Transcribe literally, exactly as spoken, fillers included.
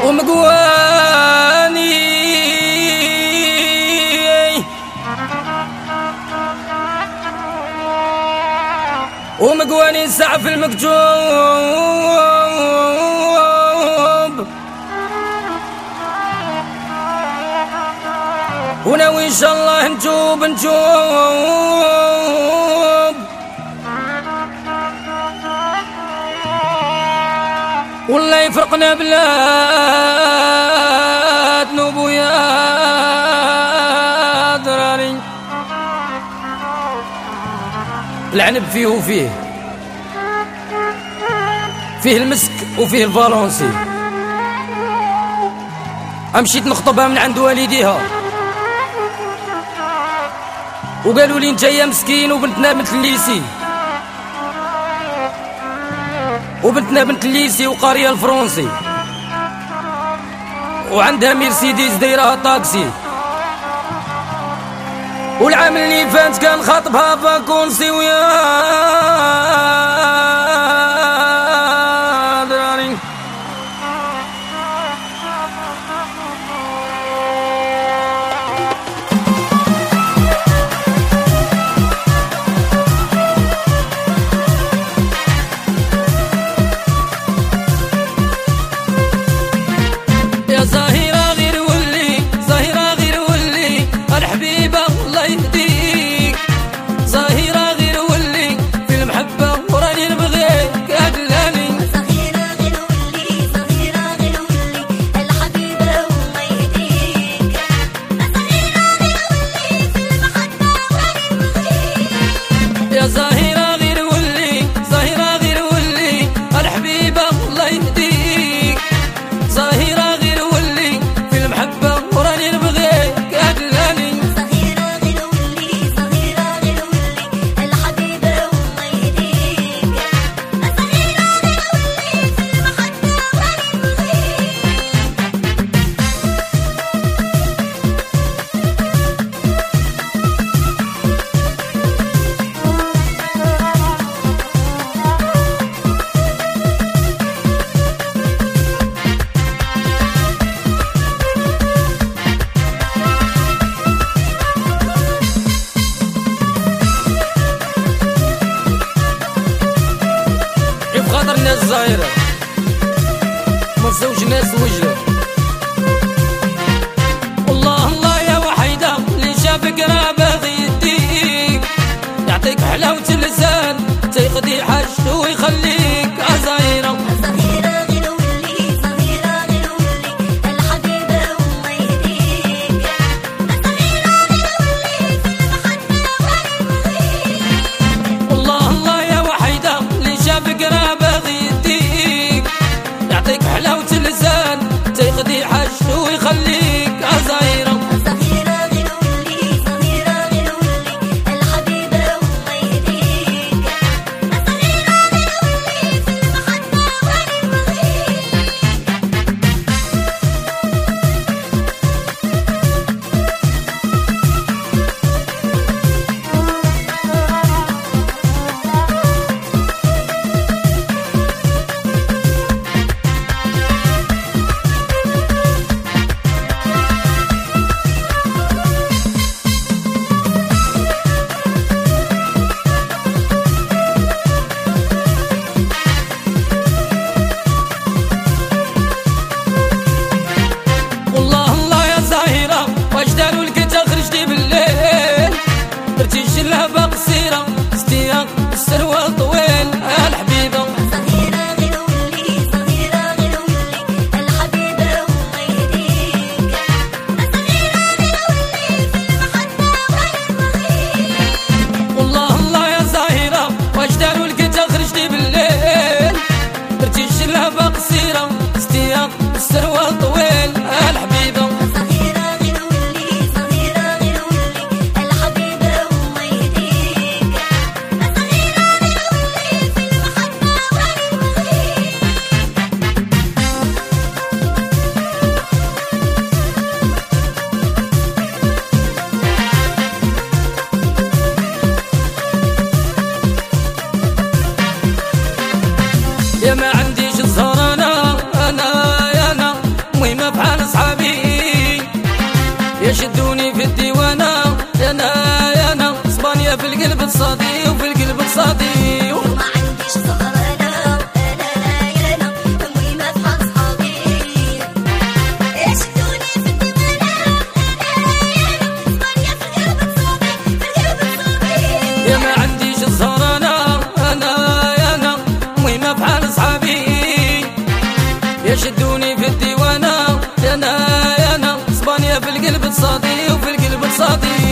ومقواني ومقواني سعف المكتوب وناوي ان شاء الله نتوب نتوب والله يفرقنا بلاد نوبو يا دراري. العنب فيه وفيه فيه المسك وفيه الفالونسي. مشيت نخطبها من عند والديها وقالوا لي انت يا مسكين وبنتنا بنت الليسي وبنتنا بنت الليسي وقاريه الفرنسي وعندها مرسيدس دايرها طاكسي والعام اللي فات كان خاطبها فاكونسي ويا دراري. يا زهيرة غير ولي زهيرة غير ولي الحبيبة الله يهديك. زهيرة غير ولي في المحبة وراني نبغيك أدلاني. زهيرة غير ولي زهيرة غير ولي الحبيبة الله يهديك. زهيرة غير ولي في المحبة وراني نبغيك. يا زهيرة غير ولي زهيرة غير ولي الحبيبة الله يهديك. زهيرة غير ولي في المحبة وراني نبغيك أدلاني. زهيرة غير ولي زهيرة غير ولي الحبيبة الله يهديك. زهيرة غير ولي في المحبة وراني بخاطر الناس الزهيرة ما نساوش ناس وجهه. والله الله يا وحيدة اللي شافك راه باغي يديك يعطيك حلاوة اللسان تيقضي حاجته ويخليك زهيرة. زهيرة غير ولي زهيرة غير ولي الحبيبة الله يهديك. زهيرة غير ولي في المحبة وراني نبغيك. والله الله يا وحيدة اللي شافك راه باغي يديك يعطيك حلاوة اللسان تيقضي حاجته ويخليك زهيرة. زهيرة غير ولي زهيرة غير ولي الحبيبة الله يهديك. زهيرة شدوني في الديوانة، يا انا يا انا اسبانيا في القلب تصادي وفي القلب تصادي.